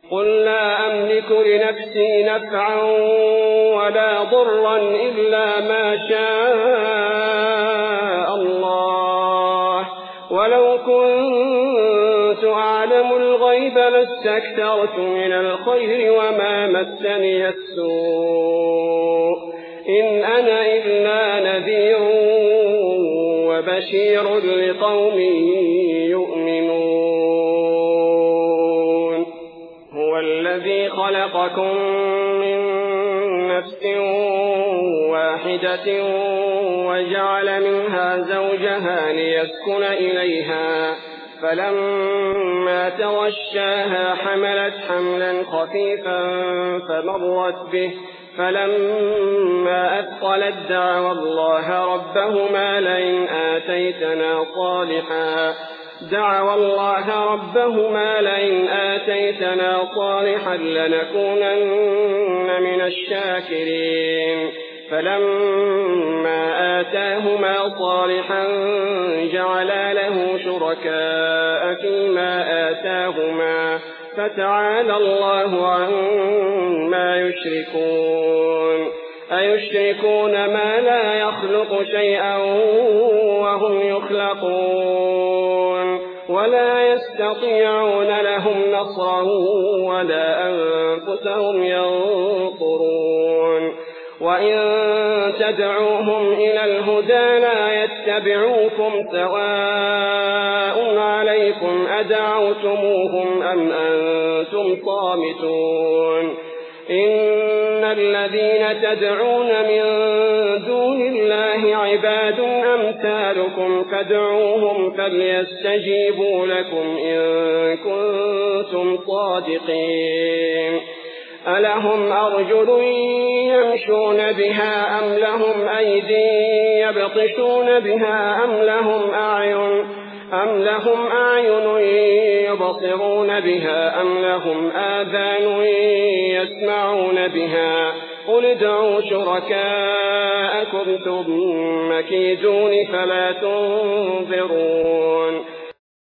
قل لا أملك لنفسي نفعا ولا ضرا إلا ما شاء الله، ولو كنت أعلم الغيب لاستكثرت من الخير وما مسني السوء، إن أنا إلا نذير وبشير لقوم يؤمنون. هو الذي خلقكم من نفس واحدة وجعل منها زوجها ليسكن إليها، فلما تغشاها حملت حملا خفيفا فمرت به، فلما أثقلت دعوا الله ربهما لئن آتيتنا صالحا لنكونن من الشاكرين. فلما آتاهما صالحا جعلا له شركاء فيما آتاهما، فتعالى الله عما يشركون. أيشركون ما لا يخلق شيئا وهم يخلقون، ولا يستطيعون لهم نصرا ولا أنفسهم ينصرون. وإن تدعوهم إلى الهدى لا يتبعوكم، سواء عليكم أدعوتموهم أم أنتم صامتون. إن الذين تدعون من دون الله عباد أمثالكم فادعوهم فليستجيبوا لكم إن كنتم صادقين. ألهم أرجل يمشون بها أم لهم أيدي يبطشون بها أم لهم أعين يبصرون بها أم لهم آذان يسمعون بها؟ قل ادعوا شركاءكم ثم كيدون فلا تنظرون.